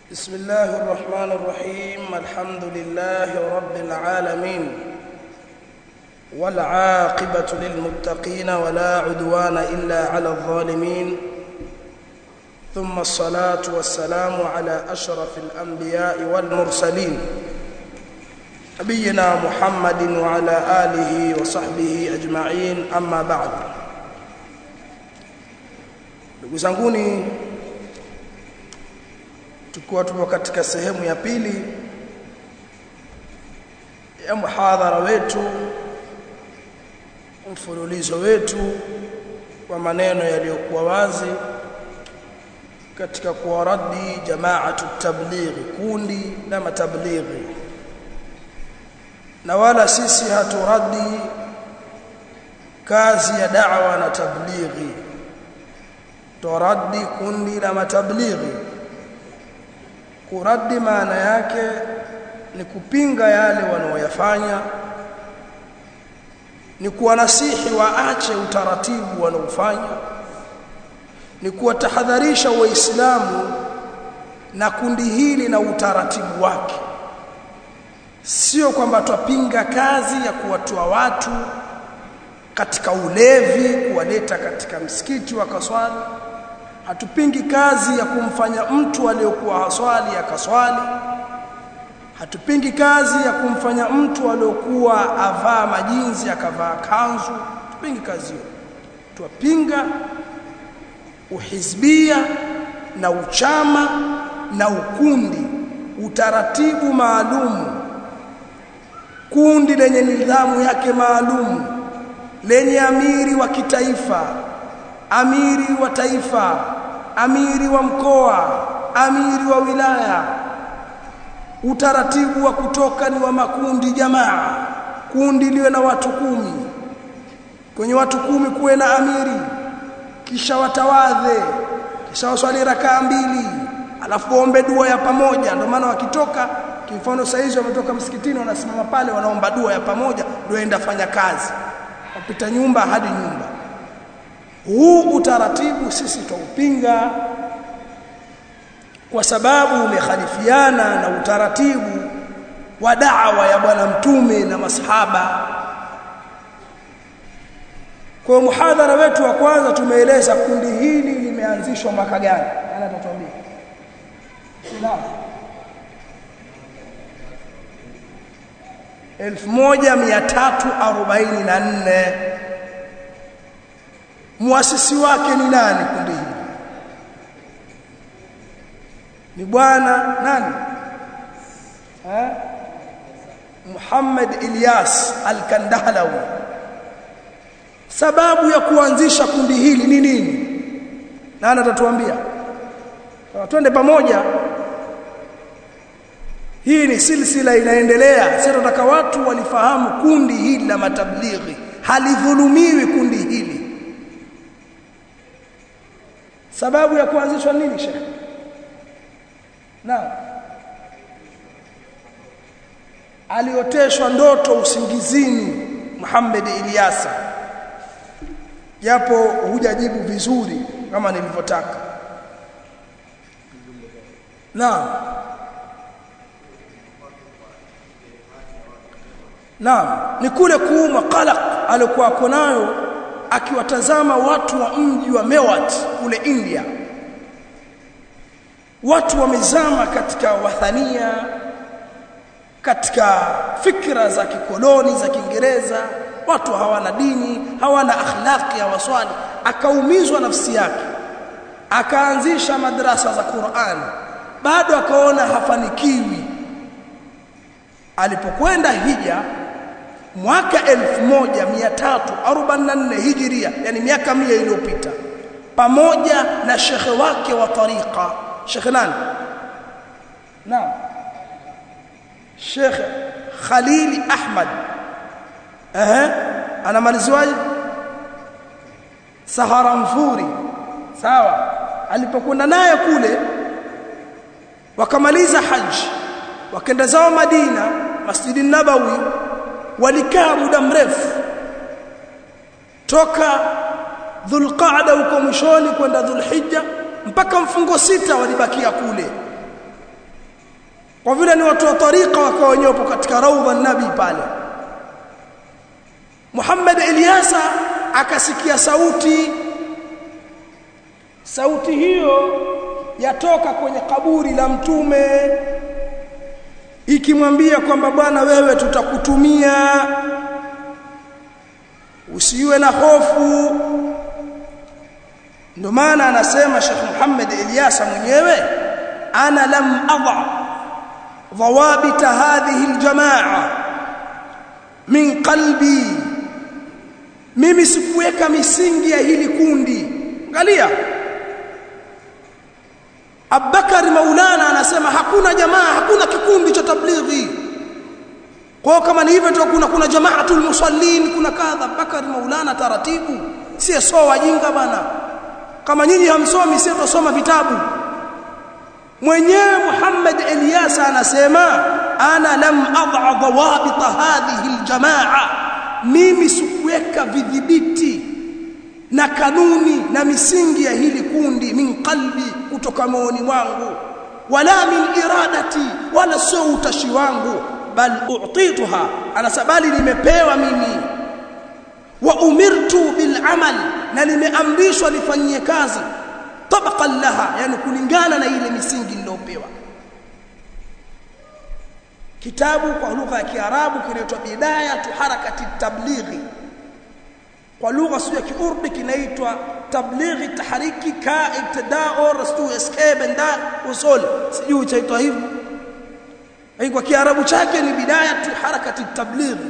بسم الله الرحمن الرحيم الحمد لله رب العالمين والعاقبة للمتقين ولا عدوان إلا على الظالمين ثم الصلاة والسلام على أشرف الأنبياء والمرسلين نبينا محمد وعلى آله وصحبه أجمعين أما بعد. Ndugu zanguni, tupo katika sehemu ya pili ya muhadhara wetu, mfululizo wetu wa maneno yaliyokuwa wazi katika kuwaradi jamaatu tablighi, kundi la matablighi. Na wala sisi haturadi kazi ya da'wa na tablighi, turadi kundi la matablighi. Kuradi maana yake ni kupinga yale wanaoyafanya, ni kuwanasihi waache utaratibu wanaofanya, ni kuwatahadharisha waislamu na kundi hili na utaratibu wake. Sio kwamba tupinga kazi ya kuwatoa watu katika ulevi kuwaleta katika msikiti wakaswali. Hatupingi kazi ya kumfanya mtu aliyokuwa haswali akaswali. Hatupingi kazi ya kumfanya mtu aliyokuwa avaa majinzi akavaa kanzu. Tupingi kazi hiyo. Tupinga uhizbia na uchama na ukundi, utaratibu maalumu, kundi lenye nidhamu yake maalumu, lenye amiri wa kitaifa, amiri wa taifa, amiri wa mkoa, amiri wa wilaya. Utaratibu wa kutoka ni wa makundi jamaa. Kundi liwe na watu 10. Kwenye watu 10 kuwe na amiri, kisha watawadhe, kisha waswali rakaa 2, alafu waombe dua ya pamoja. Ndio maana wakitoka, kimfano saizi wametoka msikitini, wanasimama pale wanaomba dua ya pamoja, ndio enda fanya kazi, wapita nyumba hadi nyumba. Huu utaratibu sisi tuupinga kwa sababu umekhalifiana na utaratibu wa da'wa ya bwana mtume na masahaba. Kwa muhadhara wetu wa kwanza tumeeleza kundi hili limeanzishwa mwaka gani? Ana atatuambia. Naam. 1344. Muasisi wake ni nani kundi hili? Ni bwana nani? Muhammad Ilyas Al-Kandahlawi. Sababu ya kuanzisha kundi hili ni nini? Nani atatuambia? Twende pamoja. Hii ni silsila inaendelea. Sasa tunataka watu walifahamu kundi hili la matablighi halidhulumiwi kundi hili. Sababu ya kuanzishwa nini Sheikh? Naam. Alioteshwa ndoto usingizini Muhammad Ilyasa. Japo hujajibu vizuri kama nilivyotaka. Naam. Naam, ni kule kuuma qalaq alikuwa konayo akiwatazama watu wa mji wa Mewat kule India. Watu wamezama katika wathania, katika fikra za kikoloni za Kiingereza. Watu hawana dini, hawana akhlaqi, hawaswali. Akaumizwa nafsi yake, akaanzisha madrasa za Qur'an. Bado akaona hafanikiwi. Alipokwenda hija mwaka 1344 Hijria, yani miaka 100 iliyopita, pamoja na shekhe wake wa tariqa, Sheikh nani? Naam. Sheikh Khalil Ahmad. Anamaliziwaje? Saharanfuri. Sawa. Alipokwenda naye kule wakamaliza haji, wakaenda zao Madina, Masjid an-Nabawi, walikaa muda mrefu toka Dhulqa'da huko mwishoni kwenda Dhulhijja mpaka mfungo 6 walibakia kule. kwa vile ni watu wa tariqa wakawa wenyewe katika raudha nabi pale. Muhammad Ilyasa akasikia sauti hiyo yatoka kwenye kaburi la mtume ikimwambia kwamba bwana wewe tutakutumia, usiwe na hofu. Ndio maana anasema Sheikh Muhammad Ilyasa mwenyewe, ana lam adha dhawabit hadhihi aljamaa min qalbi, mimi sikuweka misingi ya hili kundi. Angalia Abubakar Maulana anasema hakuna jamaa, hakuna kikundi cha tablighi. Kwa kama ni hivyo tu kuna jamaatul musallin, kuna kadha. Abubakar Maulana taratibu, si sawa wajinga bana. Kama nyinyi hamsomi sisi tusoma vitabu. Mwenyewe Muhammad Ilyasa anasema ana lam adha dhawabit hadhihi aljamaa, mimi sikuweka vidhibiti na kanuni na misingi ya hili kundi min qalbi, kutoka moyoni mwangu, wala min iradati, wala sio utashi wangu, bal u'tituha, anasabali nimepewa mimi, wa umirtu bil amal, na nimeamrishwa nifanyie kazi tabaqan laha, yani kulingana na ile misingi niliyopewa. Kitabu kwa lugha ya Kiarabu kinaitwa Bidayatu Harakati Tablighi, kwa lugha ya Kiurdu kinaitwa Tablighi Tahriki ka ibtida'u rastu escape nda usul, sijui chaitwa hivyo. Kwa Kiarabu chake ni Bidayatu Harakati Tablighi.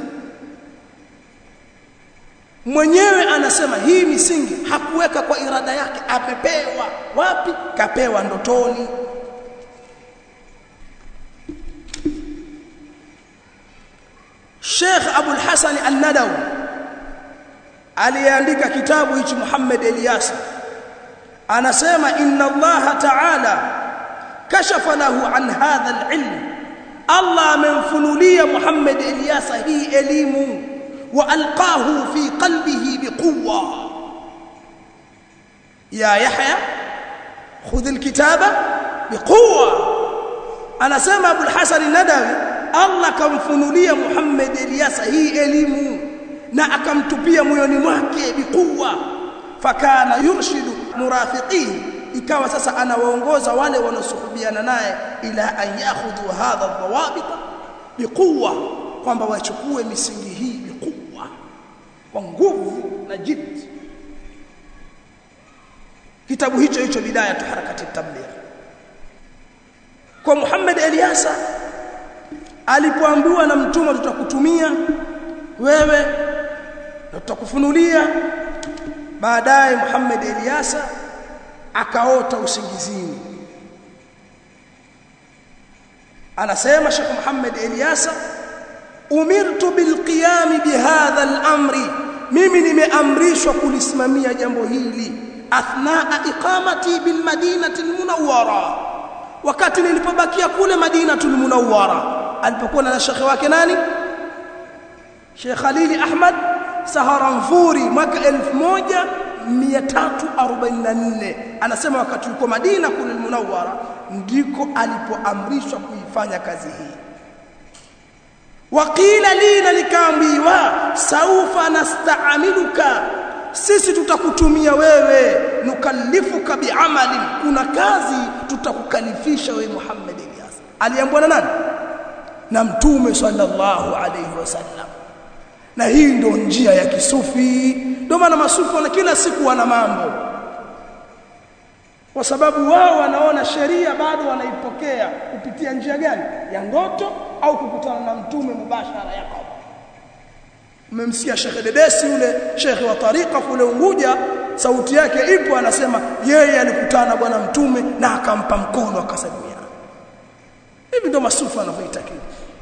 Mwenyewe anasema hii misingi hakuweka kwa irada yake, amepewa. Wapi? Kapewa ndotoni. Sheikh Abul Hasan Al-Nadawi aliandika kitabu hichi Muhammad Ilyasa, anasema inna Allah ta'ala kashafa lahu an hadha al-ilm, Allah amemfunulia Muhammad Ilyasa hii elimu, wa alqahu fi qalbihi biquwwa. Ya Yahya khudh al-kitaba biquwwa. Anasema Abul Hasan Al-Nadawi, Allah kamfunulia Muhammad Ilyasa hii elimu na akamtupia moyoni mwake biquwwa, fakana yurshidu murafiqihi, ikawa sasa anawaongoza wale wanaosuhubiana naye ila an yakhudhu hadha dhawabit biquwwa, kwamba wachukue misingi hii biquwwa, kwa nguvu na jiddi. Kitabu hicho Bidayatu Harakati Tabligh. Kwa Muhammad Ilyasa alipoambiwa na mtume tutakutumia wewe na tutakufunulia, baadaye Muhammad Ilyasa akaota usingizini. Anasema Sheikh Muhammad Ilyasa, umirtu bilqiyam bihadha al-amri, mimi nimeamrishwa kulisimamia jambo hili athnaa iqamati bil madinati al-munawwara, wakati nilipobakia kule Madinatul Munawwara, alipokuwa na shekhi wake nani, Sheikh Khalil Ahmad Saharanfuri, mwaka 1344. Anasema wakati yuko Madina kule Munawwara ndiko alipoamrishwa kuifanya kazi hii. Waqila lina, nikaambiwa, saufa nasta'amiluka, sisi tutakutumia wewe, nukallifuka bi'amali, kuna kazi tutakukalifisha wewe Muhammad Ilyasa. Aliambiwa na nani? Na Mtume sallallahu alayhi wasallam. Na hii ndio njia ya kisufi. Ndio maana masufi wana kila siku wana mambo, kwa sababu wao wanaona sheria bado wanaipokea kupitia njia gani? Ya ndoto au kukutana na mtume mubashara yako. Mmemsikia Sheikh Dedesi yule Sheikh wa tariqa kule Unguja, sauti yake ipo, anasema yeye alikutana bwana mtume na akampa mkono akasalimia. Hivi ndio masufi wanavyoitakiwa.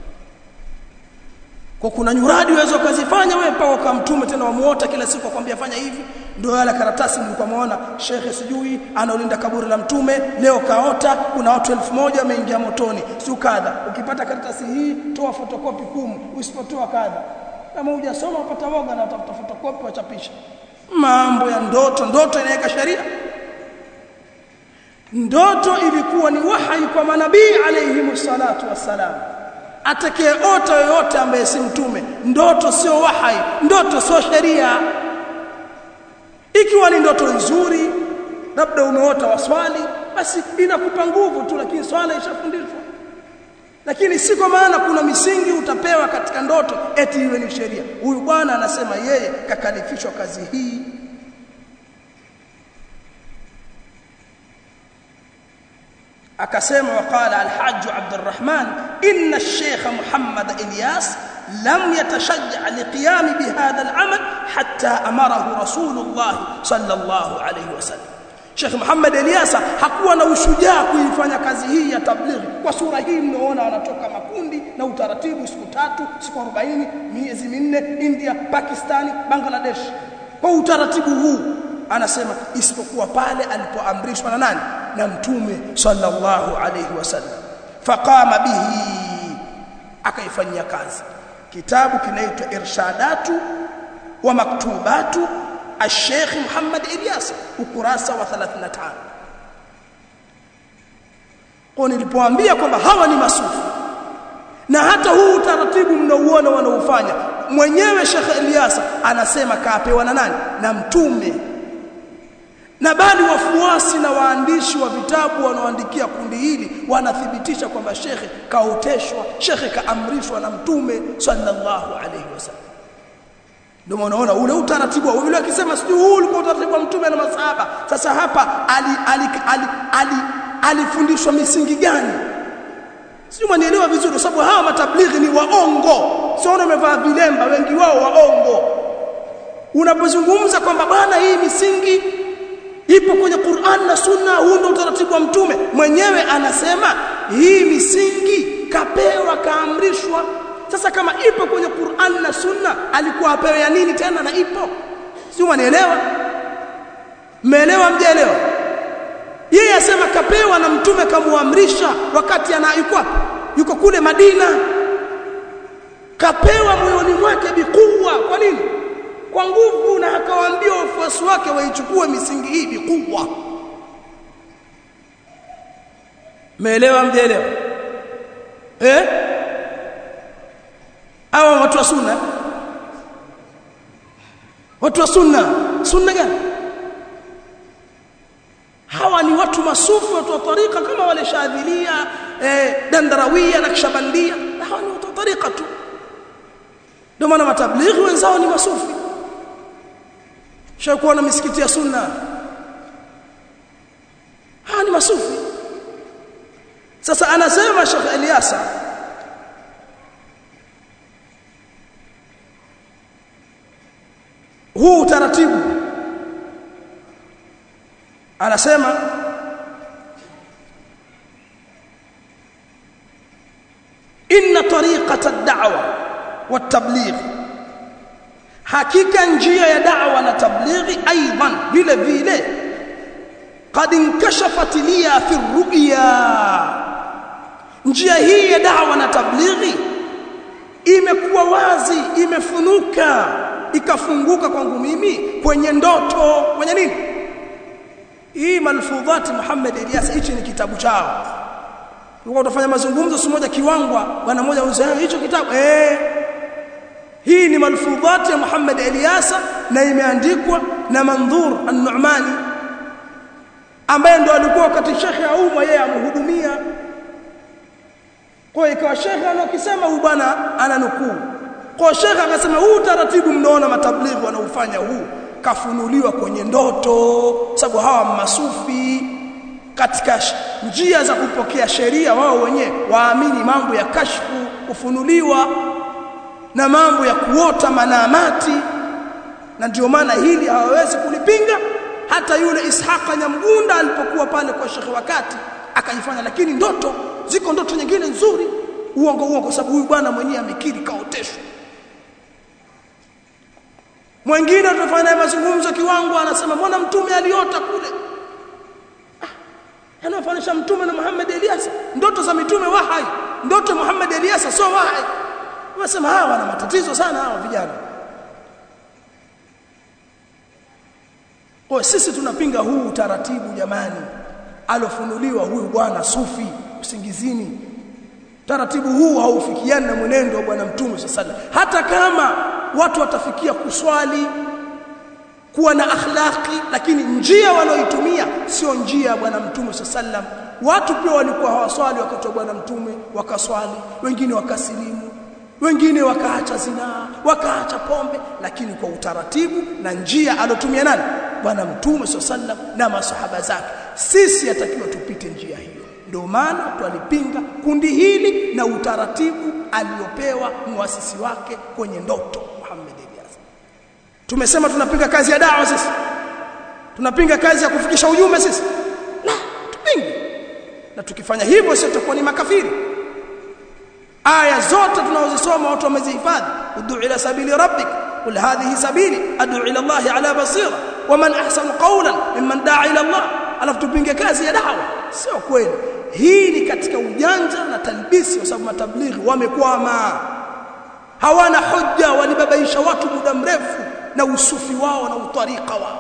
Kwa kuna nyuradi uwezo kuzifanya wewe mpaka kwa mtume tena wamuota kila siku akwambia fanya hivi. Ndio yale karatasi mlikuwa muona Sheikh sijui anaolinda kaburi la mtume, leo kaota kuna watu 1000 wameingia motoni, si kadha. Ukipata karatasi hii toa fotokopi 10, usipotoa kadha. Kama hujasoma upata woga na utafuta fotokopi wachapisha. Mambo ya ndoto inaweka sheria. ndoto ilikuwa ni wahi kwa manabii alayhi salatu wassalam. Atakayeota yoyote ambaye si mtume, ndoto sio wahi, ndoto sio sheria. Ikiwa ni ndoto nzuri, labda umeota waswali, basi inakupa nguvu tu, lakini swala ishafundishwa. Lakini si kwa maana kuna misingi utapewa katika ndoto eti iwe ni sheria. Huyu bwana anasema yeye kakalifishwa kazi hii. akasema waqala al-Hajj Abdurrahman inna al-Sheikh Muhammad Ilyas lam yatashajja liqiyam bihadha al-amal hatta amarahu Rasulullah sallallahu alayhi wasallam. Sheikh Muhammad Ilyas hakuwa na ushujaa kuifanya kazi hii ya tablighi kwa sura hii mnaona wanatoka makundi na utaratibu siku 3 siku 40 miezi 4 India, Pakistani, Bangladesh. Kwa utaratibu huu anasema isipokuwa pale alipoamrishwa na nani? Na Mtume sallallahu alayhi wasallam. Faqama bihi, akaifanyia kazi. Kitabu kinaitwa Irshadatu wa Maktubatu al-Sheikh Muhammad Ilyas, ukurasa wa 35. Kwa nilipoambia kwamba hawa ni masufi na hata huu utaratibu mnaouona wanaofanya, mwenyewe Sheikh Ilyas anasema kaapewa na nani? Na Mtume. Na bali wafuasi na waandishi wa vitabu wanaoandikia kundi hili wanathibitisha kwamba shekhe kaoteshwa, shekhe kaamrishwa na Mtume sallallahu alayhi wasallam. Ndio unaona ule utaratibu wao yule akisema sijui huu ulikuwa utaratibu wa Mtume na masahaba. Sasa hapa alifundishwa misingi gani? Sio mnielewa vizuri, kwa sababu hawa matablighi ni waongo. Sio wamevaa vilemba, wengi wao waongo. Unapozungumza kwamba bwana hii misingi ipo kwenye Qur'an na Sunna, huu ndio utaratibu wa Mtume, mwenyewe anasema hii misingi kapewa, kaamrishwa. Sasa kama ipo kwenye Qur'an na Sunna, alikuwa apewe ya nini tena na ipo? Sio wanielewa? Mmeelewa mjaelewa? Yeye asema kapewa na Mtume kamuamrisha wakati yuko kule Madina. Kapewa moyoni mwake bikuwa. Kwa nini? Kwa nguvu, na akawaambia wafuasi wake waichukue misingi hii bikuwa. Mmeelewa mjaelewa? Hawa watu wa Sunna, watu wa Sunna gani? Hawa ni watu masufi, watu wa tariqa kama wale Shadhilia, Dandarawia na Kishabandia. Hawa ni watu wa tariqa tu. Ndio maana matablighi wenzao ni masufi. Shakuwa na misikiti ya Sunna, hawa ni masufi. Sasa anasema Sheikh Ilyas huu utaratibu, anasema inna tariqata ad-da'wa wat-tabligh, hakika njia ya da'wa na tablighi aidan vile vile qad inkashafat liya fi ru'ya, njia hii ya da'wa na tablighi imekuwa wazi, imefunuka, ikafunguka kwangu mimi kwenye ndoto. Kwenye nini? Hii malfudhat Muhammad Ilyas, hichi ni kitabu chao. Tulikuwa tunafanya mazungumzo siku moja Kiwangwa, bwana mmoja usema hicho kitabu hii ni malfudhat ya Muhammad Ilyas na imeandikwa na Mandhur an-Nu'mani ambaye ndo alikuwa wakati Sheikh Auma yeye amhudumia. Kwa hiyo ikawa Sheikh anokisema huyu bwana ananukuu. Kwa Sheikh akasema huu taratibu mnaona matablighi wanaufanya huu kafunuliwa kwenye ndoto, sababu hawa masufi katika njia za kupokea sheria wao wenyewe waamini mambo ya kashfu, kufunuliwa na mambo ya kuota manamati, na ndio maana hili hawawezi kulipinga. Hata yule Ishaqa Nyamgunda alipokuwa pale kwa Sheikh wakati akaifanya, lakini ndoto ziko ndoto nyingine nzuri, uongo kwa sababu huyu bwana mwenyewe amekiri kaoteshwa. Mwingine tunafanya mazungumzo Kiwango anasema mbona Mtume aliota kule? Anafanisha Mtume na Muhammad Ilyas, ndoto za mitume wahai, ndoto Muhammad Ilyas sio wahai. Wasema hawa wana matatizo sana hawa vijana. Kwa sisi tunapinga huu utaratibu jamani. alofunuliwa huyu bwana sufi usingizini. Taratibu huu haufikiani na mwenendo wa bwana Mtume sallallahu alaihi wasallam. Hata kama watu watafikia kuswali kuwa na akhlaqi, lakini njia wanaoitumia sio njia ya bwana Mtume sallallahu alaihi wasallam. Watu pia walikuwa hawaswali wakati wa bwana Mtume, wakaswali, wengine wakasilimu, wengine wakaacha zinaa, wakaacha pombe, lakini kwa utaratibu na njia alotumia nani? Bwana Mtume sallallahu alaihi wasallam na masahaba zake. Sisi yatakiwa tupite njia hiyo. Ndio maana twalipinga kundi hili na utaratibu aliopewa muasisi wake kwenye ndoto Muhammad Ilyas. Tumesema tunapinga kazi ya da'wa sisi. Tunapinga kazi ya kufikisha ujumbe sisi. La, tupinge. Na tukifanya hivyo sisi tutakuwa ni makafiri. Aya zote tunazosoma watu wamezihifadhi. Ud'u ila sabili rabbik, qul hadhihi sabili ad'u ila Allah ala basira wa man ahsanu qawlan mimman da'a ila Allah. Alafu tupinge kazi ya da'wa. Sio kweli. Hii ni katika ujanja na talbisi, kwa sababu matablighi wamekwama. Hawana hoja, walibabaisha watu muda mrefu na usufi wao na utarika wao.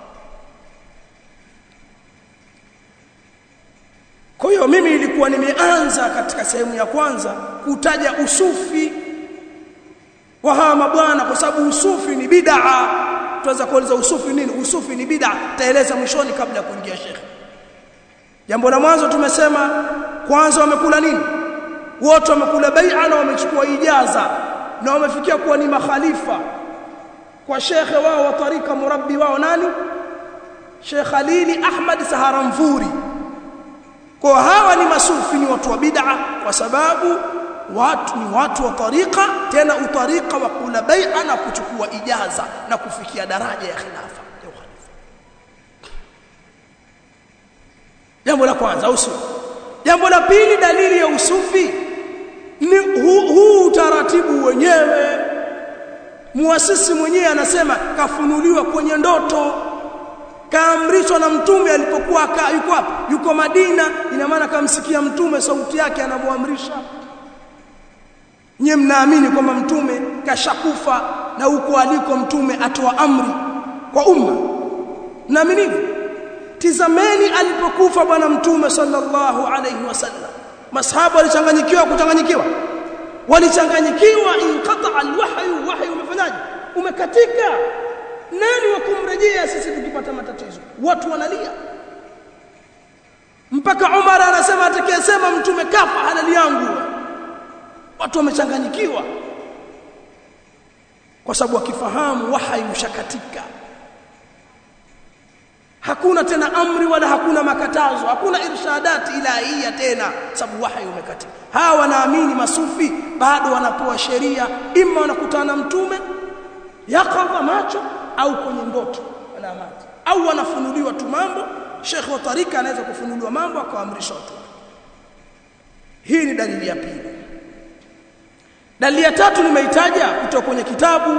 Kwa hiyo mimi ilikuwa nimeanza katika sehemu ya kwanza kutaja usufi wa hawa mabwana, kwa sababu usufi ni bid'a. Tuanza kueleza usufi nini? Usufi ni bid'a, taeleza mwishoni kabla ya kuingia Sheikh. Jambo la mwanzo tumesema, kwanza wamekula nini? Wote wamekula bai'a na wamechukua ijaza na wamefikia kuwa ni makhalifa kwa shekhe wao wa tarika, murabbi wao nani? Sheikh Khalili Ahmad Saharanfuri. Kwa hawa ni masufi, ni watu wa bid'a, kwa sababu ni watu wa tarika, tena utarika wa kula bai'a na kuchukua ijaza na kufikia daraja ya khilafa. Jambo la kwanza usufi. Jambo la pili, dalili ya usufi ni huu utaratibu wenyewe. Muasisi mwenyewe anasema kafunuliwa kwenye ndoto, kaamrishwa na Mtume alipokuwa yuko wapi? Yuko Madina. Ina maana kamsikia Mtume sauti yake anamuamrisha. Nyie mnaamini kwamba Mtume kashakufa na huko aliko Mtume atoa amri kwa umma? Mnaamini hivyo? Tizameni alipokufa bwana Mtume sallallahu alayhi wasallam, masahaba walichanganyikiwa. Walichanganyikiwa, inqata alwahyu, wahyu umefanyaje? Umekatika. Nani wa kumrejea sisi tukipata matatizo? Watu wanalia. Mpaka Umar anasema atakayesema Mtume kafa halali yangu. Watu wamechanganyikiwa kwa sababu wakifahamu wahyu ushakatika. Hakuna tena amri wala hakuna makatazo, hakuna irshadati ilahia tena, sababu wahyu umekatika. Hawa wanaamini masufi bado wanapewa sheria, imma wanakutana Mtume yakadha macho au kwenye ndoto alamati, au wanafunuliwa tu mambo. Sheikh wa tarika anaweza kufunuliwa mambo akaamrisha watu. Hii ni dalili ya pili. Dalili ya tatu nimeitaja kutoka kwenye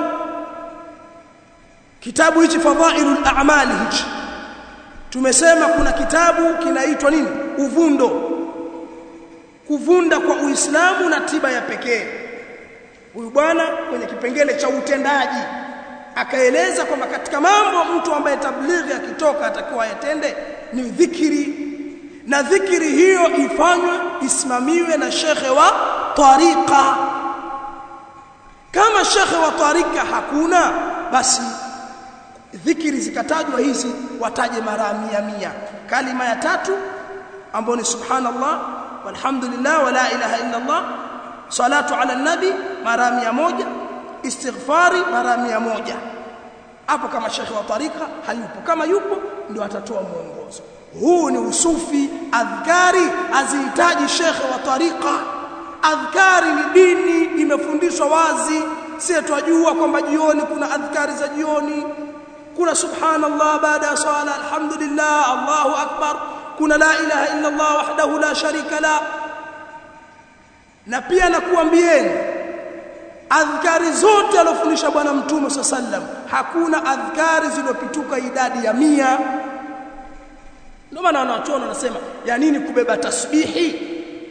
kitabu hichi Fadhailul A'mal hichi. Tumesema kuna kitabu kinaitwa nini? Uvundo. Kuvunda kwa Uislamu na tiba ya pekee. Huyu bwana kwenye kipengele cha utendaji akaeleza kwamba katika mambo mtu ambaye tablighi akitoka atakuwa yatende ni dhikri, na dhikri hiyo ifanywe isimamiwe na shekhe wa tarika. Kama shekhe wa tarika hakuna, basi dhikri zikatajwa hizi wataje mara 100. Kalima ya tatu ambayo ni subhanallah walhamdulillah wala ilaha illa Allah, salatu ala nabi mara 100, istighfari mara 100. Hapo kama shekhi wa tarika hayupo, kama yupo ndio atatoa mwongozo. Huu ni usufi. Adhkari azihitaji shekhi wa tarika. Adhkari ni dini, imefundishwa wazi. Sisi tunajua kwamba jioni kuna adhkari za jioni, kuna subhanallah baada ya swala, alhamdulillah, Allahu akbar, kuna la ilaha illa Allah wahdahu la sharika la. Na pia nakuambieni adhkari zote alofundisha bwana Mtume sallam, hakuna adhkari zilizopituka idadi ya 100. Ndio maana wanachuoni wanasema ya nini kubeba tasbihi?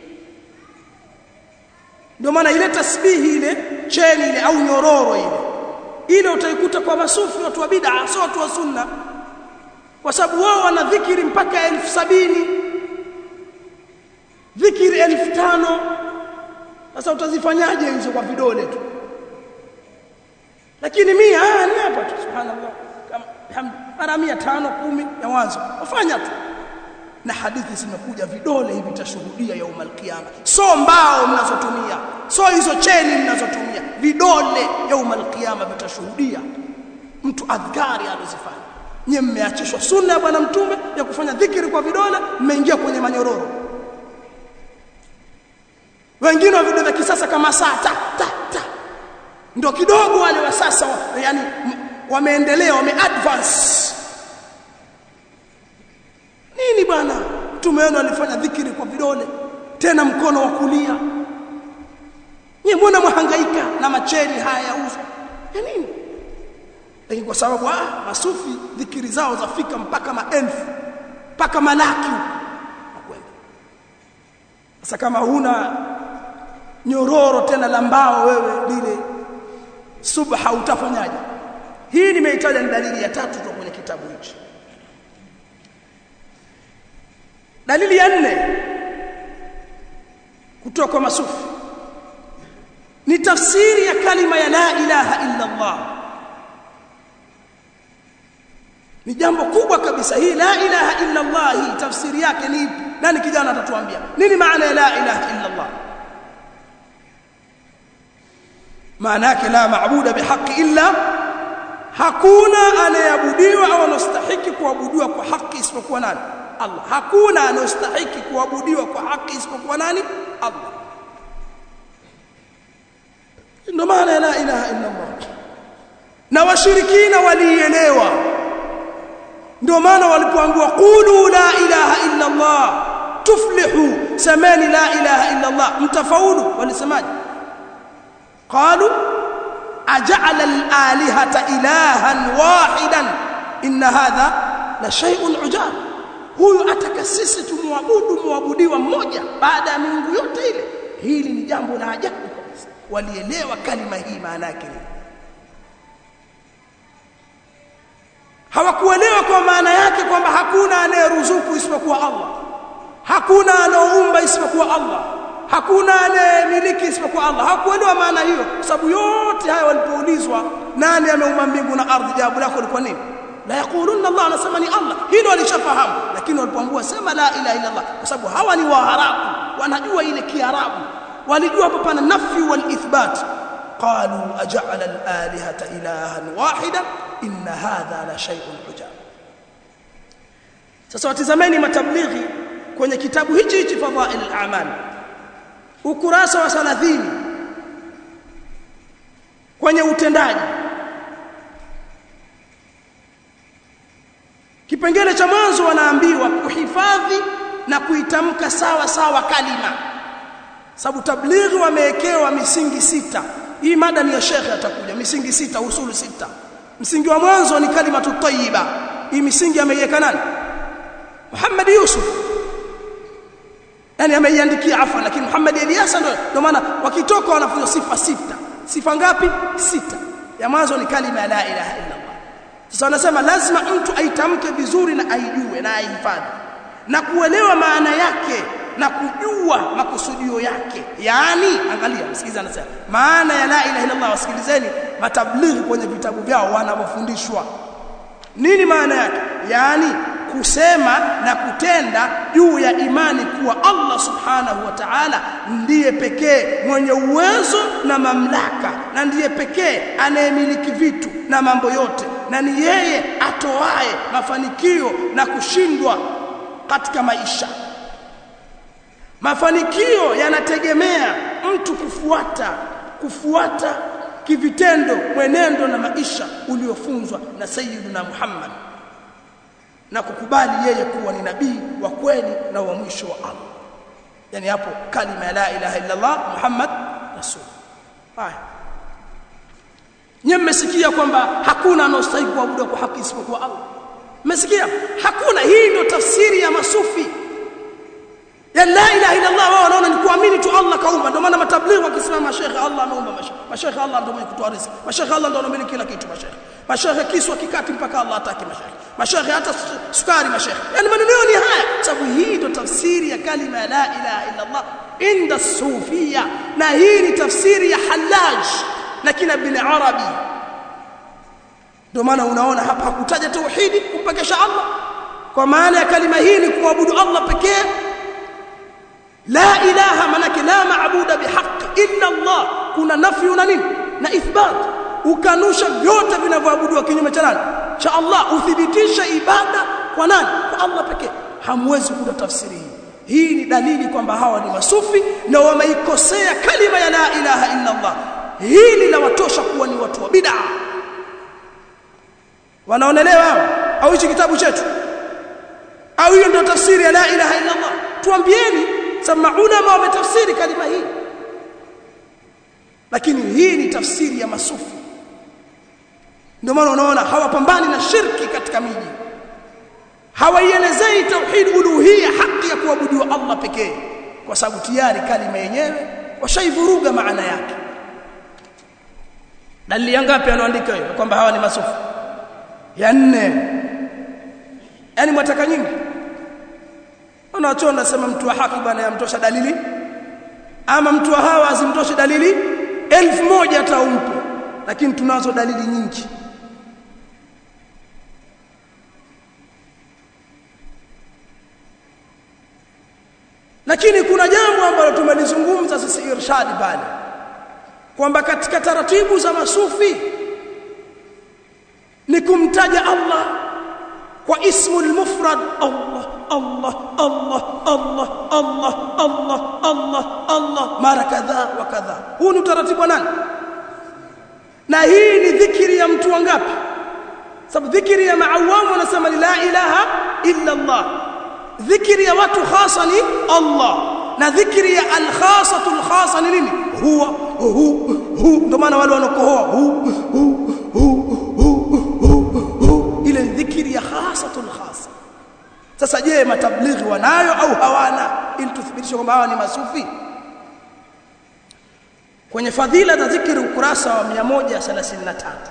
Ndio maana ile tasbihi ile cheni ile au nyororo ile utaikuta kwa masufi, watu wa bid'a, sio watu wa sunna, kwa sababu wao wana dhikiri mpaka 1070. dhikri 1500. Sasa utazifanyaje hizo kwa vidole tu? Lakini ni hapa tu subhanallah kama mara 500 10 ya mwanzo wafanya tu. Na hadithi zimekuja vidole hivi vitashuhudia yaumul qiyama. So mbao mnazotumia, so hizo cheni mnazotumia, vidole yaumul qiyama vitashuhudia mtu adhkari alizofanya. Nyie mmeachishwa sunna ya bwana mtume ya kufanya dhikri kwa vidole, mmeingia kwenye manyororo. Wengine wa video vya kisasa kama saa ta. Ndio kidogo wale wa sasa yani wameendelea, wameadvance. Nini bwana? Mtume wenu alifanya dhikri kwa vidole, tena mkono wa kulia. Nyie mbona mhangaika na macheni haya yauzwa? Ya nini? Lakini kwa sababu masufi dhikri zao zafika mpaka maelfu, mpaka malaki huko. Sasa kama huna nyororo tena la mbao wewe lile subha utafanyaje? Hii nimeitaja ni dalili ya 3 kutoka kwenye kitabu hichi. Dalili ya 4 kutoka kwa masufi ni tafsiri ya kalima ya la ilaha illa Allah. Ni jambo kubwa kabisa hii la ilaha illa Allah. Hii tafsiri yake ni ipi? Nani kijana atatuambia nini maana ya la ilaha illa Allah? Maana yake la maabuda bihaqi illa, hakuna anayeabudiwa au anastahili kuabudiwa kwa haki isipokuwa nani? Allah. Hakuna anastahili kuabudiwa kwa haki isipokuwa nani? Allah. Ndio maana ya la ilaha illa Allah. Na washirikina walielewa, ndio maana walipoambiwa qulu la ilaha illa Allah tuflihu, semeni la ilaha illa Allah mtafaulu, walisemaje? قالوا أجعل الآلهة إلها واحدا إن هذا لشيء عجاب. Huyu atakasisi muabudiwa mmoja baada ya miungu yote ile. Hili ni jambo la ajabu kabisa. Walielewa kalima hii maana yake. Hawakuelewa kwa maana yake kwamba hakuna anayeruzuku isipokuwa Allah, hakuna anayeumba isipokuwa Allah, hakuna anayemiliki isipokuwa Allah. Hakuelewa maana hiyo, kwa sababu yote haya walipoulizwa nani ameumba mbingu na ardhi, jawabu lako lilikuwa nini? La yaquluna Allah, anasema ni Allah. Hilo walishafahamu, lakini walipoambiwa sema la ilaha illa Allah, kwa sababu hawa ni Waarabu, wanajua ile Kiarabu, walijua hapo pana nafi wal ithbat. Qalu aj'ala al-alihata ilahan wahida inna hadha la shay'un ujab. Sasa watazameni matablighi kwenye kitabu hichi Fadhail al-A'mal, ukurasa wa 30, kwenye utendaji, kipengele cha mwanzo wanaambiwa kuhifadhi na kuitamka sawa sawa kalima. Sababu tablighi wamewekewa misingi 6. Hii mada ni ya Sheikh atakuja, misingi 6, usulu 6. Msingi wa mwanzo ni kalimatu tayyiba. Hii misingi ameiweka nani? Muhammad Yusuf. Yani ameiandikia afa, lakini Muhammad Eliasa ndio maana wakitoka wanafunza sifa 6. Sifa ngapi? 6. Ya mwanzo ni kalima la ilaha illa Allah. Sasa wanasema lazima mtu aitamke vizuri na aijue na aihifadhi na kuelewa maana yake na kujua makusudio yake. Yani angalia, msikiza anasema maana ya la ilaha illa Allah. Wasikilizeni matablighi kwenye vitabu vyao wanapofundishwa nini maana yake. Yani kusema na kutenda juu ya imani kuwa Allah subhanahu wa ta'ala ndiye pekee mwenye uwezo na mamlaka, na ndiye pekee anayemiliki vitu na mambo yote, na ni yeye atoae mafanikio na kushindwa katika maisha. Mafanikio yanategemea mtu kufuata kivitendo mwenendo na maisha uliofunzwa na Sayyiduna Muhammad, na kukubali yeye kuwa ni nabii wa kweli na wa mwisho wa Allah. Yani hapo kalima ya la ilaha illa Allah Muhammad rasul. Haya, nyinyi mmesikia kwamba hakuna anayestahili kuabudiwa kwa haki isipokuwa Allah. Mmesikia? Hakuna. Hii ndio tafsiri ya masufi ya la ilaha illa Allah. Wao wanaona ni kuamini tu Allah kaumba. Ndio maana matablighi wakisema mashaikh Allah ameumba, mashaikh Allah ndio mwenye kutoa riziki, mashaikh Allah ndio anamiliki kila kitu, mashaikh Mashehe kiswa kikati mpaka Allah ataki mashehe hata sukari mashehe. Yani maneno ni haya, sababu hii ndio tafsiri ya kalima la ilaha illa Allah inda sufia, na hii ni tafsiri ya Hallaj lakini Ibn Arabi. Ndio maana unaona hapa hakutaja tauhidi kumpekesha Allah, kwa maana ya kalima hii ni kuabudu Allah pekee. La ilaha manake la maabuda bihaq illa Allah, kuna nafyu na nini na ithbat, ukanusha vyote vinavyoabudiwa kinyume cha nani, cha Allah, uthibitisha ibada kwa nani, kwa Allah pekee. Hamwezi kuda tafsiri hii. Hii ni dalili kwamba hawa ni masufi na wameikosea kalima ya la ilaha illa Allah. Hili la watosha kuwa ni watu wa bid'a. Wanaonelewa au hichi kitabu chetu au hiyo ndio tafsiri ya la ilaha illa Allah? Tuambieni sababu ulama wametafsiri kalima hii, lakini hii ni tafsiri ya masufi. Ndio maana unaona hawapambani na shirki katika miji, hawaielezei tauhid uluhiyya, haki ya kuabudiwa Allah pekee, kwa sababu tayari kalima yenyewe washaivuruga maana yake. Dalili ngapi anaandika hiyo kwamba hawa ni masufi? Ya 4. Yani mwataka nyingi. Unachoona sema mtu wa haki bwana yamtosha dalili, ama mtu wa hawa asimtoshe dalili 1000 hata umpe, lakini tunazo dalili nyingi. Lakini kuna jambo ambalo tumelizungumza sisi irshad pale, kwamba katika taratibu za masufi ni kumtaja Allah kwa ismu al-mufrad, Allah Allah Allah Allah Allah Allah Allah Allah mara kadha wa kadha. Huu ni utaratibu wa nani? Na hii ni dhikri ya mtu wangapi? Sababu dhikri ya maawamu wanasema la ilaha illa Allah, dhikri ya watu khasa ni Allah, na dhikri ya al-khasatu al-khasa ni nini? Huwa ndio maana wale wanakohoa ile dhikri ya khasatul khasa. Sasa je, matablighi wanayo au hawana, ili tuthibitishe kwamba hawa ni masufi? Kwenye fadhila za dhikri ukurasa wa 133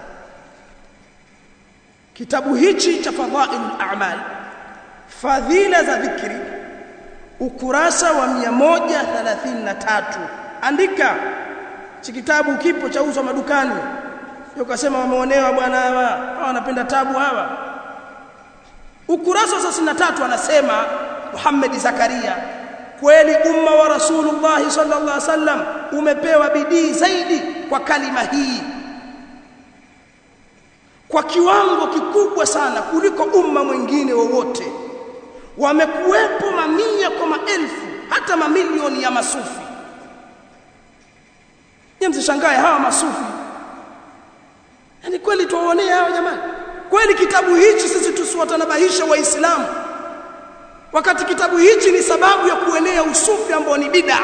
kitabu hichi cha Fadhailul A'mal, fadhila za dhikri, ukurasa wa 133. Andika, chi kitabu kipo cha uzo madukani. Ukasema wameonewa bwana hawa wanapenda tabu hawa. Ukurasa wa 63 anasema Muhammad Zakaria, kweli umma wa Rasulullah sallallahu alaihi wasallam umepewa bidii zaidi kwa kalima hii kwa kiwango kikubwa sana kuliko umma mwingine wowote. Wamekuwepo mamia kwa maelfu hata mamilioni ya masufi. Msishangae hawa masufi, yani kweli tuwaonea hao jamani? Kweli kitabu hichi sisi tusiwatanabahisha waislamu, wakati kitabu hichi ni sababu ya kuenea usufi ambao ni bid'a.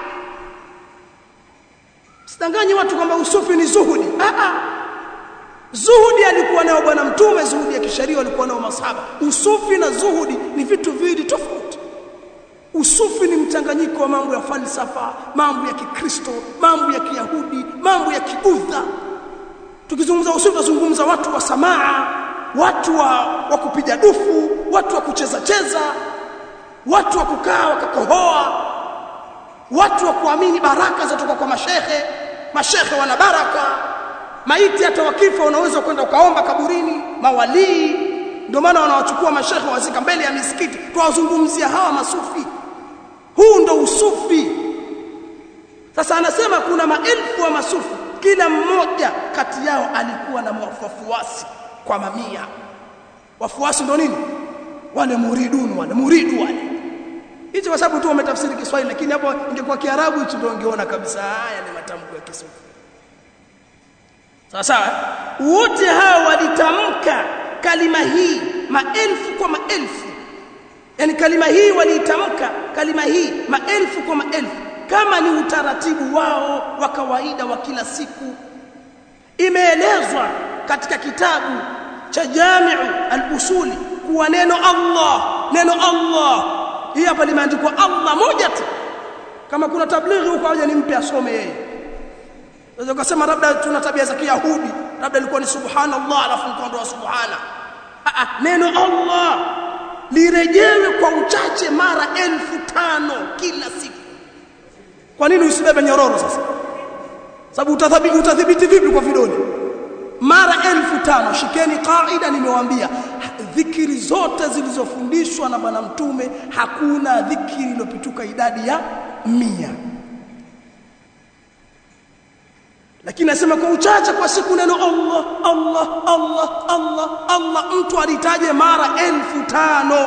Sidanganye watu kwamba usufi ni zuhudi. Zuhudi alikuwa nao bwana mtume, zuhudi ya kisheria alikuwa nao masahaba. Usufi na zuhudi ni vitu viwili tofauti. Usufi ni mchanganyiko wa mambo ya falsafa, mambo ya Kikristo, mambo ya Kiyahudi, mambo ya Kibudha. Tukizungumza usufi tunazungumza watu wa samaa, watu wa kupiga dufu, watu wa kucheza cheza, watu wa kukaa wakakohoa, watu wa kuamini baraka zatoka kwa mashehe wana baraka. Maiti hata wakifa unaweza kwenda ukaomba kaburini, mawalii. Ndio maana wanawachukua mashehe wazika mbele ya misikiti. Tuwazungumzia hawa masufi. Huu ndo usufi. Sasa anasema kuna maelfu wa masufi, kila mmoja kati yao alikuwa na wafuasi kwa mamia. Wafuasi ndo nini? Wale muridun, wale muridu wale. Hicho kwa sababu tu wametafsiri Kiswahili, lakini hapo ingekuwa Kiarabu hicho ndio ungeona kabisa haya ni matamko ya kisufi. Sawa, wote hao walitamka kalima hii maelfu kwa maelfu. Yani kalima hii walitamka kalima hii maelfu kwa maelfu, kama ni utaratibu wao wa kawaida wa kila siku. Imeelezwa katika kitabu cha Jami'u al-Usuli kuwa neno Allah hii hapa limeandikwa Allah moja tu. Kama kuna tablighi huko aje nimpe asome yeye. Unaweza kusema labda tuna tabia za Kiyahudi, labda ilikuwa ni subhanallah alafu nikaondoa subhana. Neno Allah lirejewe kwa uchache mara 1500 kila siku. Kwa nini usibebe nyororo sasa? Sababu utadhibiti vipi kwa vidole? Mara 1500. Shikeni kaida nimewaambia, dhikiri zote zilizofundishwa na bwana mtume hakuna dhikiri iliyopituka idadi ya 100. Lakini nasema kwa uchache kwa siku neno Allah Allah Allah Allah Allah mtu alitaje mara 1500.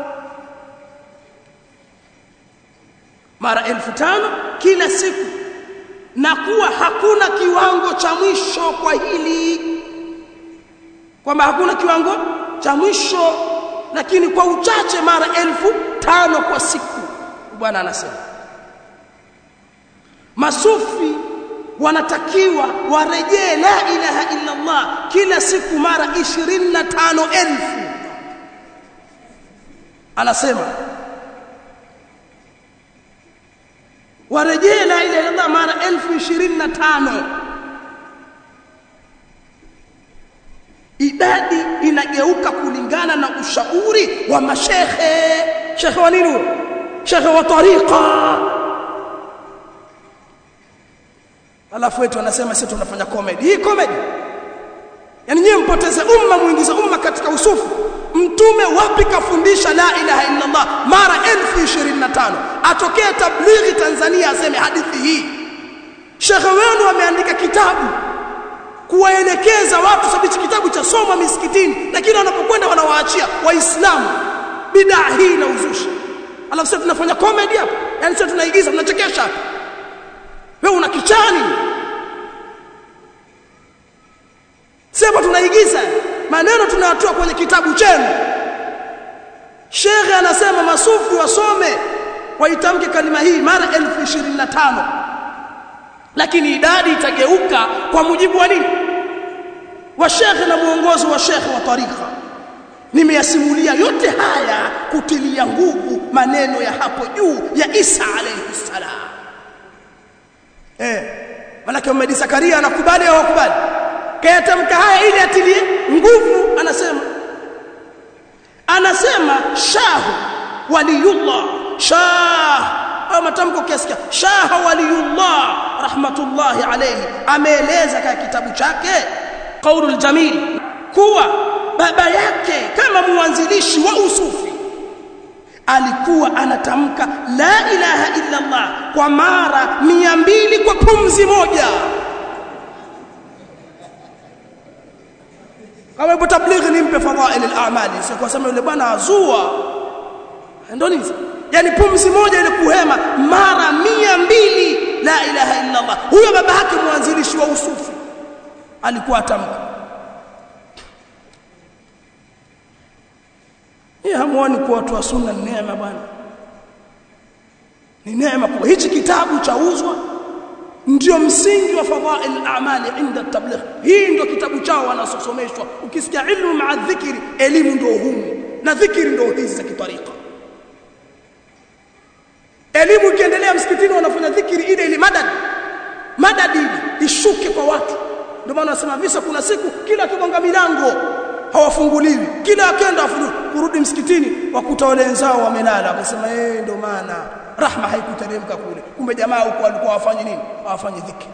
Mara 1500 kila siku, na kuwa hakuna kiwango cha mwisho kwa hili, kwamba hakuna kiwango cha mwisho, lakini kwa uchache mara 1500 kwa siku. Bwana anasema masufi wanatakiwa warejee la ilaha illa Allah kila siku mara 25,000. Anasema warejee la ilaha illa Allah mara 25,000. Idadi inageuka kulingana na ushauri wa mashekhe. Shekhe wa nini? Shekhe wa tariqa. Alafu wetu wanasema sisi tunafanya comedy. Hii comedy, yani nyinyi mpoteze umma, muingize umma katika usufu. Mtume wapi kafundisha la ilaha illa Allah mara 25,000? Atokee tablighi Tanzania aseme hadithi hii. Shekhe wenu ameandika kitabu kuwaelekeza watu, sababu kitabu cha soma misikitini, lakini wanapokwenda wanawaachia waislamu bid'a hii na uzushi. Alafu sisi tunafanya comedy hapa, yani sisi tunaigiza, tunachekesha hapa. Wewe una kichani? Sema tunaigiza maneno tunayatoa kwenye kitabu chenu. Sheikh anasema masufi wasome waitamke kalima hii mara 25,000, lakini idadi itageuka kwa mujibu wa nini? Wa Sheikh na muongozo wa Sheikh wa tariqa. Nimeyasimulia yote haya kutilia nguvu maneno ya hapo juu ya Isa alayhi salam. Malaki Muhammad Zakaria anakubali au hakubali? Kayatamka haya ili atilie nguvu. Anasema shahu waliyullah, au matamko kiasikia shah waliyullah rahmatullahi alayhi ameeleza katika kitabu chake Qaulul Jamil kuwa baba yake kama mwanzilishi wa usufi alikuwa anatamka la ilaha illa Allah kwa mara 200 kwa pumzi moja. Kama ipo tablighi nimpe fadhail al-a'mali, sio kwa sababu yule bwana azua ndio nini, yani pumzi moja ile kuhema mara 200 la ilaha illa Allah. Huyo baba yake mwanzilishi wa usufi alikuwa atamka. Hamuoni kwa watu wa sunna ni neema bwana? Ni neema kwa hichi kitabu chauzwa, ndio msingi wa fadhail al-a'mali inda tabligh. Hii ndio kitabu chao wanasomeshwa. Ukisikia ilmu ma'a dhikri, elimu ndio humu na dhikri ndio hizi za kitariqa. Elimu ikiendelea msikitini wanafanya dhikri ile madadi ishuke kwa watu. Ndio maana nasema visa, kuna siku kila kigonga milango hawafunguliwi, kila akenda kurudi msikitini wakuta wale wenzao wamelala, akasema ndio maana rahma haikuteremka kule. Kumbe jamaa huko walikuwa wafanye nini? Wafanye dhikri.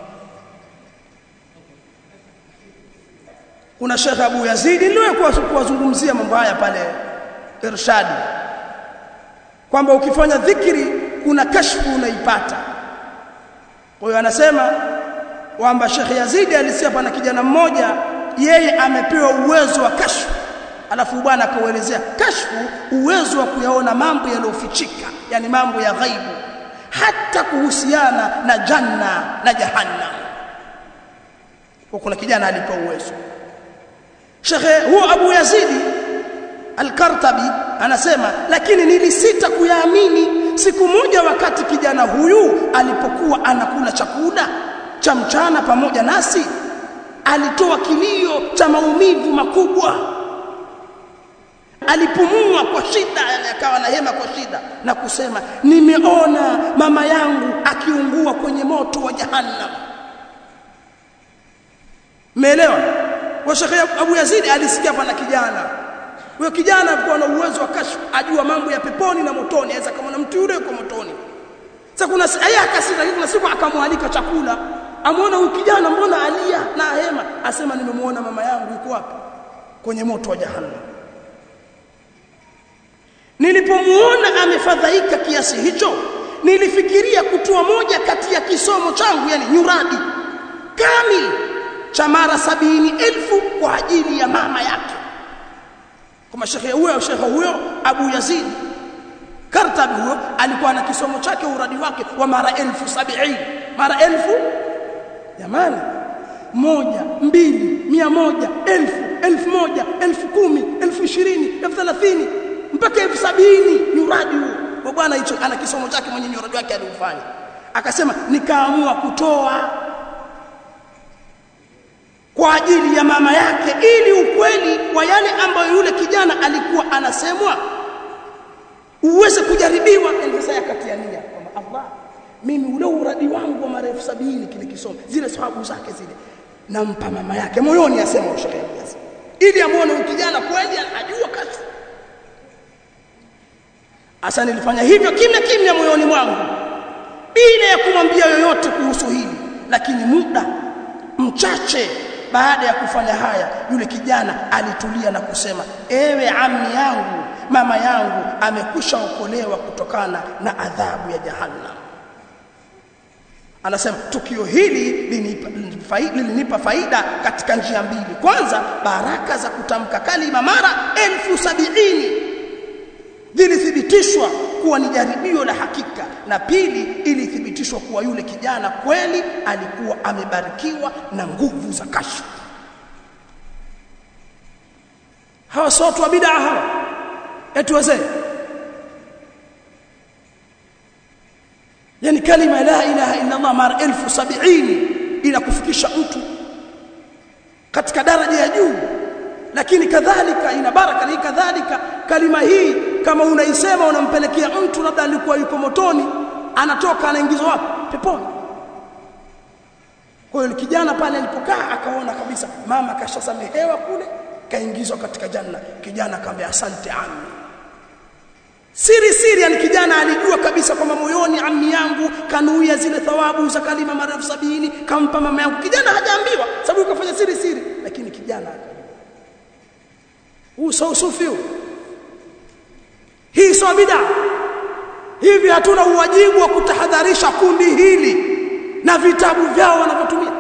Kuna Sheikh Abu Yazid ndio kuwazungumzia mambo haya pale Irshadi, kwamba ukifanya dhikri kuna kashfu unaipata. Kwa hiyo anasema kwamba Sheikh Yazid alisema pana kijana mmoja yeye amepewa uwezo wa kashfu, alafu bwana akaelezea kashfu, uwezo wa kuyaona mambo yaliyofichika, yani mambo ya ghaibu, hata kuhusiana na janna na jahannam. Kwa kuna kijana alipewa uwezo. Sheikh huo Abu Yazid Al-Kartabi anasema, lakini nilisita kuyaamini. Siku moja wakati kijana huyu alipokuwa anakula chakula cha mchana pamoja nasi, alitoa kilio cha maumivu makubwa. Alipumua kwa shida, akawa na hema kwa shida na kusema, nimeona mama yangu akiungua kwenye moto wa jahannam. Umeelewa? kwa Sheikh Abu Yazid alisikia pana kijana. Huyo kijana alikuwa na uwezo wa kashfu, ajua mambo ya peponi na motoni, aweza kama mtu yule yuko motoni. Sasa kuna akasita kuna siku akamwalika chakula, amuona huyu kijana mbona alia na hema, asema nimemuona mama yangu yuko wapi? Kwenye moto wa jahannam. Nilipomuona amefadhaika kiasi hicho, nilifikiria kutoa moja kati ya kisomo changu, yani nyuradi kamili cha mara 70,000 kwa ajili ya mama yake. Kama Sheikh huyo Abu Yazid Kartabi huyo alikuwa na kisomo chake, uradi wake wa mara 70,000. Mara 1000 jamani, 1 2 100 1000 1000 1010 1020 1030 mpaka 70,000 nyuradi huo. Kwa bwana hicho ana kisomo chake mwenye nyuradi wake aliufanya. Akasema nikaamua kutoa kwa ajili ya mama yake, ili ukweli wa yale ambayo yule kijana alikuwa anasemwa uweze kujaribiwa. Ndio yakatiania kwamba Allah, mimi ule uradi wangu wa mara 70,000 kile kisomo, zile sababu zake zile nampa mama yake moyoni, asema Sheikh Yazid, ili amuone ukijana kweli ajua kazi. Asa nilifanya hivyo kimya kimya moyoni mwangu bila ya kumwambia yoyote kuhusu hili. Lakini muda mchache baada ya kufanya haya, yule kijana alitulia na kusema, ewe ammi yangu, mama yangu amekusha okolewa kutokana na adhabu ya jahannam. Anasema tukio hili lilinipa faida katika njia mbili. Kwanza, baraka za kutamka kalima mara 70,000 zilithibitishwa kuwa ni jaribio la hakika, na pili, ilithibitishwa kuwa yule kijana kweli alikuwa amebarikiwa na nguvu za kashfu. Hawa sote wa bid'a hawa eti wazee, yani kalima la ilaha illa Allah mara 70,000 ila kufikisha mtu katika daraja ya juu. Lakini kadhalika ina baraka, ni kadhalika kalima hii kama unaisema unampelekea mtu labda alikuwa yuko motoni, anatoka anaingizwa wapi? Peponi. Kwa hiyo kijana pale alipokaa akaona kabisa mama kashasamehewa kule, kaingizwa katika janna. Kijana akamwambia asante ammi. Siri yani kijana alijua kabisa kwamba moyoni ammi yangu kanuia zile thawabu za kalima mara 70,000 kampa mama yangu. Kijana hajaambiwa sababu kafanya siri, lakini kijana usufi hii sio bid'a. Hivi hatuna uwajibu wa kutahadharisha kundi hili na vitabu vyao wanavyotumia?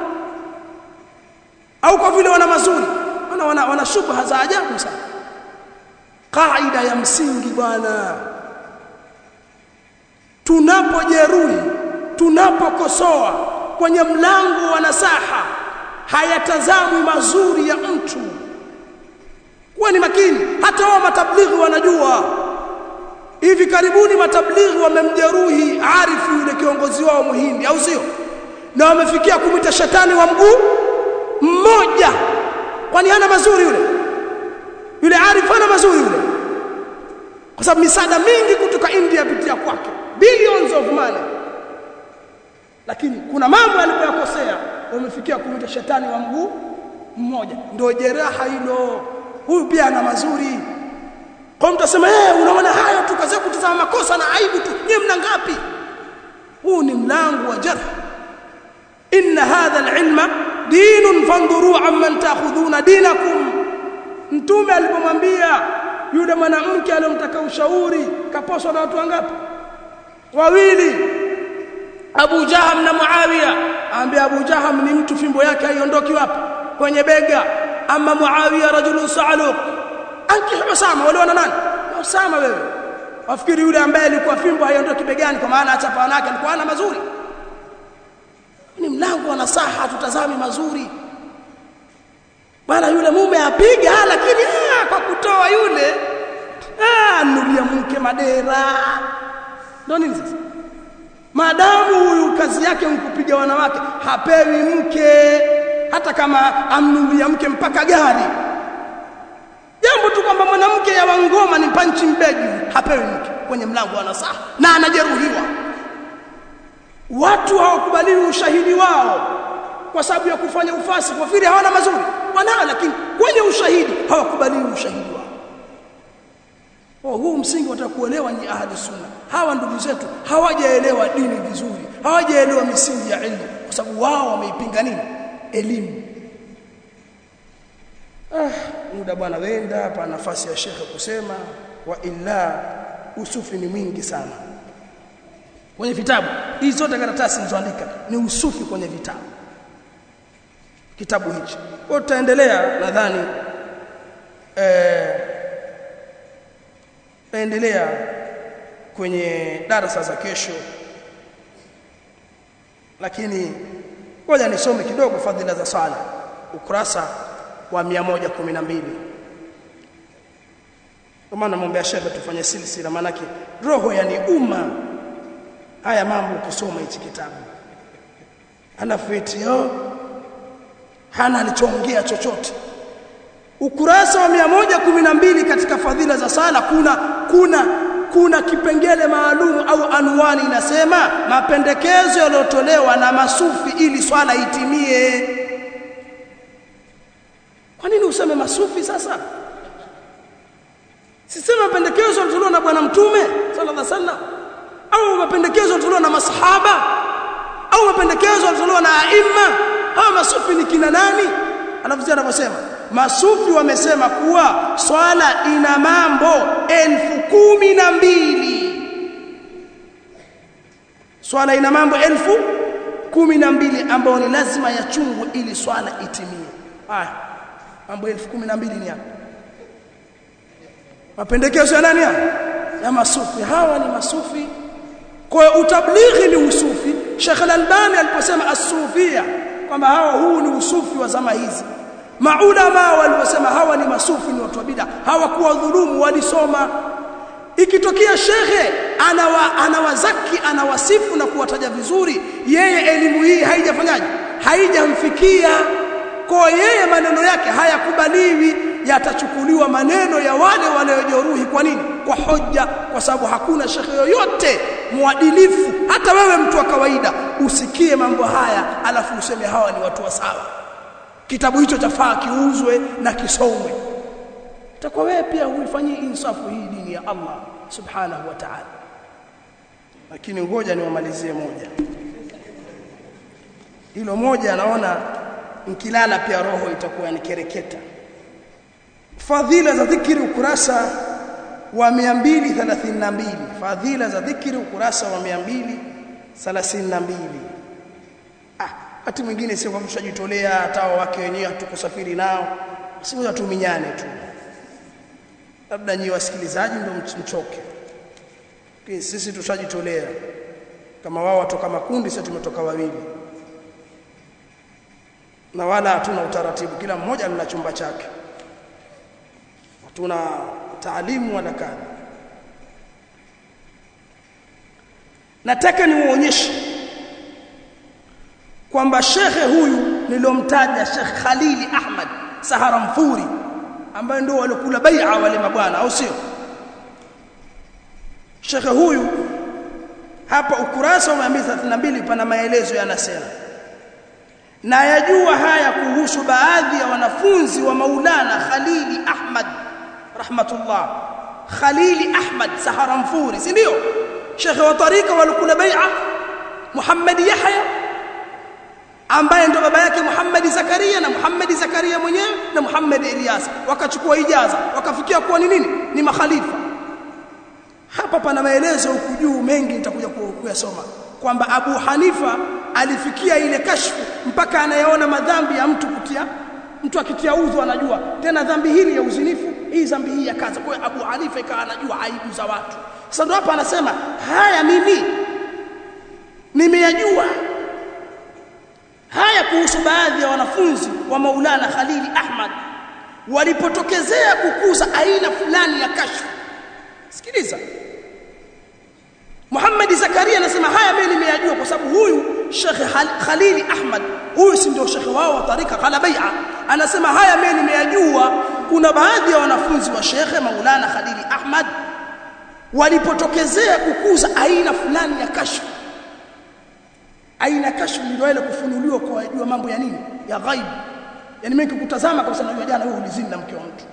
Au kwa vile wana mazuri wana shubha za ajabu sana. Kaida ya msingi bwana, tunapojeruhi, tunapokosoa kwenye mlango wa nasaha, hayatazamwi mazuri ya mtu. Kuwa ni makini. Hata wao matablighi wanajua. Hivi karibuni matablighi wamemjeruhi Arifu, yule kiongozi wao Muhindi, au sio? Na wamefikia kumwita shetani wa mguu mmoja. Kwani hana mazuri yule Arifu? Hana mazuri yule, kwa sababu misaada mingi kutoka India pitia kwake, billions of money. Lakini kuna mambo aliyokosea, wamefikia kumwita shetani wa mguu mmoja. Ndio jeraha hilo. Huyu pia ana mazuri. Kwa mtu asema unaona hayo tu, kaza kutazama makosa na aibu tu, nyinyi mna ngapi? Huu ni mlango wa jarh. Inna hadha al-ilma dinun fanduru amman ta'khuduna dinakum. Mtume alipomwambia yule mwanamke aliyomtaka ushauri, kaposwa na watu wangapi? 2, Abu Jaham na Muawiya. Ambia Abu Jaham ni mtu fimbo yake haiondoki wapi? Kwenye bega. Ama Muawiya rajulun sa'aluq. Anki Usama, wale wana nani? Usama wewe. Wafikiri yule ambaye alikuwa fimbo haiondoki begani kwa maana hata pana yake alikuwa ana mazuri? Ni mlango wa nasaha, tutazame mazuri. Bwana yule mume apiga, lakini kwa kutoa yule nulia mke madera. Ndio nini sasa? Madamu huyu kazi yake mkupiga wanawake, hapewi mke, hata kama amnulia mke mpaka gari. Jambo tu kwamba mwanamke ya wangoma ni panchi mbegu, hapewi mke kwenye mlango wa nasaha na anajeruhiwa. Watu hawakubaliwi ushahidi wao kwa sababu ya kufanya ufasi, kwa vile hawana mazuri. wanao lakini kwenye ushahidi hawakubali ushahidi wao. Huu msingi watakuelewa ni ahli sunna. Hawa ndugu zetu hawajaelewa dini vizuri, hawajaelewa misingi ya elimu kwa sababu wao wameipinga nini? Elimu. Muda bwana wenda hapa, nafasi ya shekhe kusema, wa illa usufi ni mwingi sana kwenye vitabu. Hizi zote karatasi nilizoandika ni usufi kwenye vitabu. Kitabu hichi kwa tutaendelea, nadhani endelea kwenye darasa za kesho, lakini ngoja nisome kidogo fadhila za sala, ukurasa wa 112. Kama namwambia shekhe tufanye silsila, maana yake roho yani umma haya mambo ukisoma hichi kitabu. Anafuatio hana alichoongea chochote. Ukurasa wa 112 katika fadhila za sala kuna kipengele maalum au anwani inasema mapendekezo yaliyotolewa na masufi ili swala itimie. Kwa nini useme masufi sasa? Sisema mapendekezo yaliyotolewa na bwana mtume sallallahu alaihi wasallam, au mapendekezo yaliyotolewa na masahaba, au mapendekezo yaliyotolewa na aima. Hawa masufi ni kina nani? Alafu anavyosema masufi wamesema kuwa swala ina mambo 1012. Swala ina mambo 1012 ambayo ni lazima yachungwe ili swala itimie. Haya mambo 1012 ni hapa. Mapendekezo ya nani hapa? Ya masufi. Hawa ni masufi. Kwa utablighi ni usufi. Sheikh Al-Albani aliposema as-sufia kwamba hawa huu ni usufi wa zama hizi, maulama waliposema hawa ni masufi, ni watu wa bid'a, hawakuwa dhulumu, walisoma. Ikitokea shekhe anawazaki, anawasifu na kuwataja vizuri, yeye elimu hii haijafanyaje, haijamfikia. Kwa yeye maneno yake hayakubaliwi, yatachukuliwa maneno ya wale waliojeruhi. Kwa nini? Kwa hoja, kwa sababu hakuna shekhe yoyote muadilifu, hata wewe mtu wa kawaida usikie mambo haya alafu useme hawa ni watu wa sawa. Kitabu hicho chafaa kiuzwe na kisomwe. Itakuwa wewe pia huifanyii insafu hii dini ya Allah subhanahu wa ta'ala. Lakini ngoja niwamalizie moja. Hilo moja naona nikilala pia roho itakuwa nikereketa. Fadhila za dhikri ukurasa wa 232. Fadhila za dhikri ukurasa wa 232. Wakati mwingine sio kwa mshajitolea, hata wake wenyewe hatukusafiri nao, sio tuminyane tu. Labda nyi wasikilizaji ndio mchoke. Sisi tushajitolea. Kama wao watoka makundi, sisi tumetoka wawili. Na wala hatuna utaratibu, kila mmoja ana chumba chake. Hatuna taalimu wala kadha. Nataka niwaonyeshe kwamba shekhe huyu nilomtaja, Sheikh Khalili Ahmad Saharanfuri, ambaye ndio walikula bai'a wale mabwana, au sio? Shekhe huyu hapa ukurasa wa 232 pana maelezo yanasema, na yajua haya kuhusu baadhi ya wanafunzi wa Maulana Khalili Ahmad rahmatullah. Khalili Ahmad Saharanfuri, si ndio? Shekhe wa tarika walikula bai'a Muhammad Yahya, ambaye ndo baba yake Muhammad Zakaria, na Muhammad Zakaria mwenyewe na Muhammad Ilyas wakachukua ijaza, wakafikia kuwa ni nini? Ni makhalifa. Hapa pana maelezo huku juu mengi, nitakuja kuyasoma, kwamba Abu Hanifa alifikia ile kashfu mpaka anayaona madhambi ya mtu akitia udhu anajua tena dhambi hili ya uzinifu, hii dhambi hii ya kaza. Kwa Abu Hanifa ikawa anajua aibu za watu. Sasa ndo hapa anasema haya mimi nimeyajua haya kuhusu baadhi ya wanafunzi wa Maulana Khalili Ahmad walipotokezea kukuza aina fulani ya kashfu. Sikiliza, Muhammad Zakaria anasema haya mimi nimeyajua kwa sababu huyu Sheikh Khalili Ahmad, huyu si ndio shekhe wao wa tarika kala bai'a, anasema haya mimi nimeyajua. Kuna baadhi ya wanafunzi wa Sheikh Maulana Khalili Ahmad walipotokezea kukuza aina fulani ya kashfu. Aina kashfu ndio ile kufunuliwa kwa wajua mambo ya nini? Ya ghaib. yani mimi nikikutazama kwa sababu jana wewe ulizini na mke wa mtu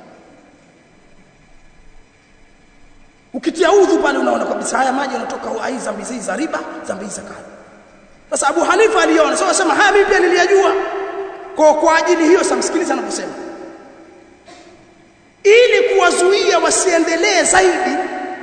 ukitia udhu pale unaona kabisa haya maji yanatoka ai dhambi hizi za riba dhambi hizi za kale. Sasa Abu Hanifa aliona sasa sema haya mimi pia niliyajua kwa ajili hiyo samsikiliza anaposema ili kuwazuia wasiendelee zaidi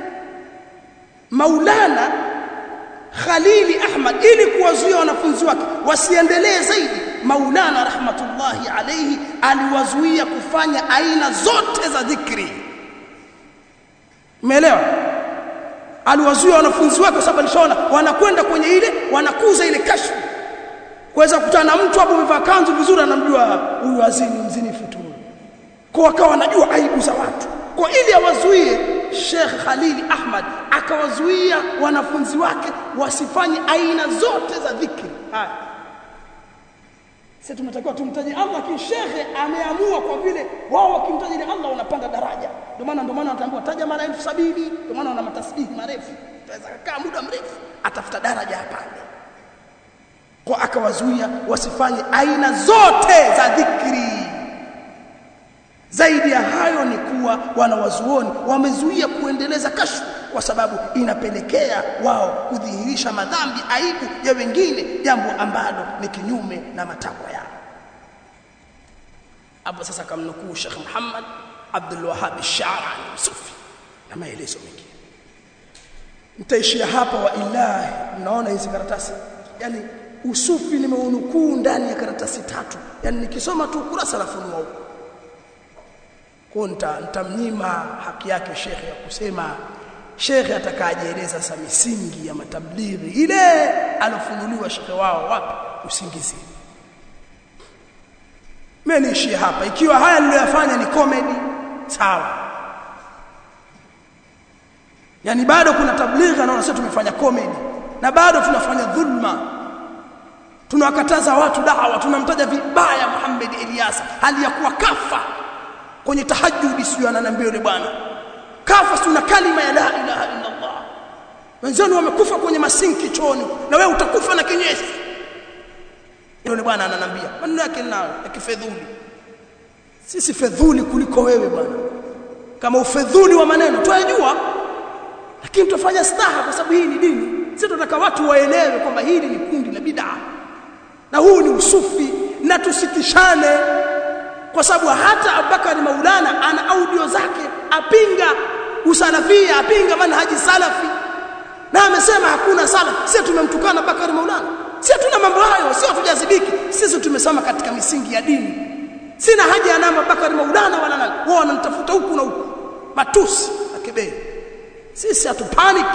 Maulana Khalili Ahmad ili kuwazuia wanafunzi wake wasiendelee zaidi Maulana rahmatullahi alayhi aliwazuia kufanya aina zote za dhikri. Umeelewa? Aliwazuia wanafunzi wake kwa sababu alishaona wanakwenda kwenye ile wanakuza ile kashfu. Kuweza kukutana na mtu hapo amevaa kanzu vizuri anamjua huyu azini mzinifu tu. Kwa akawa anajua aibu za watu. Kwa ili awazuie Sheikh Khalil Ahmad akawazuia wanafunzi wake wasifanye aina zote za dhikri. Haya. Sisi tunatakiwa tumtaje Allah lakini Sheikh ameamua kwa vile wao wakimtaja Allah wanapanda daraja. Ndio maana wataambiwa taja mara 1070, ndio maana wana matasbihi marefu. Tunaweza kukaa muda mrefu atafuta daraja hapa. Kwa akawazuia wasifanye aina zote za dhikri. Zaidi ya hayo ni kuwa wanawazuoni wamezuia kuendeleza kashfu kwa sababu inapelekea wao kudhihirisha madhambi aibu ya wengine jambo ambalo ni kinyume na matakwa yao. Hapo sasa kamnukuu Sheikh Muhammad Abdul Wahhab Ash-Sha'rani Sufi na maelezo mengine. Nitaishia hapa wa ilahi mnaona hizi karatasi yani usufi nimeunukuu ndani ya karatasi 3 yani nikisoma tu kurasa la funua huko kunta nitamnyima haki yake shekhe ya kusema shekhe atakajeeleza sasa misingi ya matablighi ile alofunuliwa shekhe wao wapi usingizi. Mimi niishie hapa ikiwa haya niliyofanya ni comedy sawa. Yani bado kuna tablighi anaona sisi tumefanya comedy na bado tunafanya dhulma. Tunawakataza watu da'wa tunamtaja vibaya Muhammad Ilyas hali ya kuwa kafa kwenye tahajjud sio ananiambia yule bwana kafa tuna kalima ya la ilaha illa Allah wenzenu wamekufa kwenye masinki chooni na wewe utakufa na kinyesi yule bwana ananiambia maneno yake nayo yakifedhuli sisi fedhuli kuliko wewe bwana kama ufedhuli wa maneno tunajua lakini tutafanya staha kwa sababu hii ni dini sisi tunataka watu waelewe kwamba hili ni kundi la bid'a na huu ni usufi na tusitishane kwa sababu hata Abubakar Maulana ana audio zake apinga usalafia apinga manhaji salafi na amesema hakuna salafi. Sisi tumemtukana Abubakar Maulana sisi tuna mambo hayo sio tujazibiki sisi tumesoma katika misingi ya dini sina haja ya namba Abubakar Maulana wala nani wao wananitafuta huku na huku matusi akibei sisi hatupanic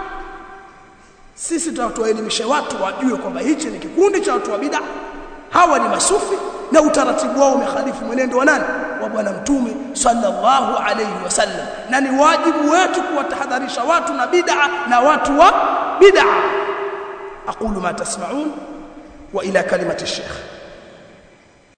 sisi tuwaelimishe watu wajue kwamba hichi ni kikundi cha watu wa bid'a hawa ni masufi na utaratibu wao umekhalifu mwenendo wa nani wa bwana mtume sallallahu alayhi wasallam na ni wajibu wetu kuwatahadharisha watu na bid'a na watu wa bid'a. aqulu ma tasma'un wa ila kalimati shaykh.